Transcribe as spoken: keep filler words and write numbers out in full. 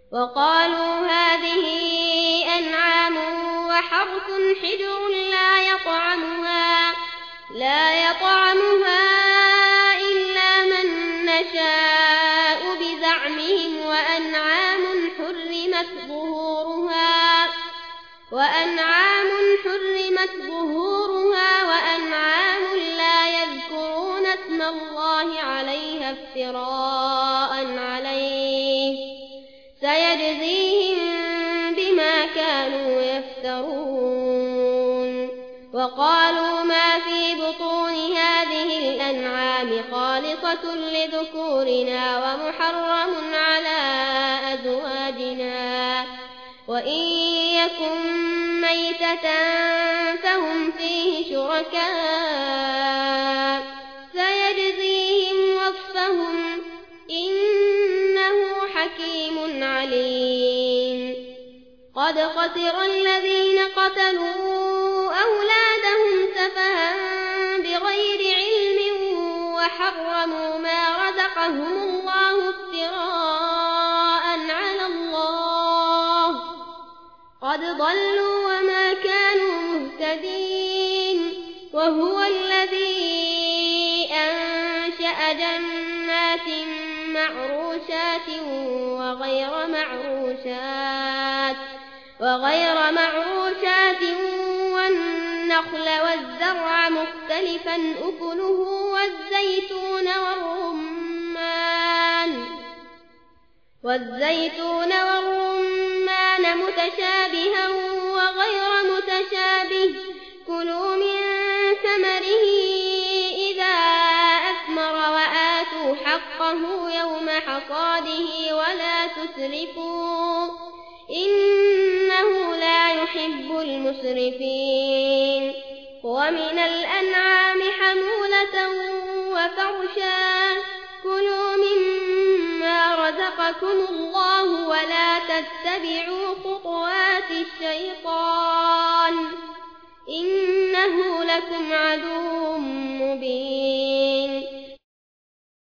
وقالوا هذه أنعام وحرث حجر لا يطعمها لا يطعمها إلا من نشاء بزعمهم وأنعام حرمت ظهورها وأنعام حرمت ظهورها وأنعام لا يذكرون اسم الله عليها افتراء عليه سيجزيهم بما كانوا يفترون. وقالوا ما في بطون هذه الأنعام خالصة لذكورنا ومحرم على أزواجنا وإن يكن ميتة فهم فيه شركاء سيجزيهم وصفهم إنه حكيم عليم. قد خسر الذين قتلوا أولادهم سفها بغير علم وحرموا ما رزقهم الله افتراء على الله قد ضلوا وما كانوا مهتدين. وهو الذي أنشأ جنات معروشات وغير معروشات وغير معروشات والنخل والزرع مختلفا أكله والزيتون والرمان والزيتون والرمان متشابها وغير متشابه كلوا من ثمره إذا أثمر وآتوا حقه يوم حصاده ولا تسرفوا إنه لا يحب المسرفين. ومن الأنعام حمولة وفرشا كلوا مما رزقكم الله ولا تتبعوا خطوات الشيطان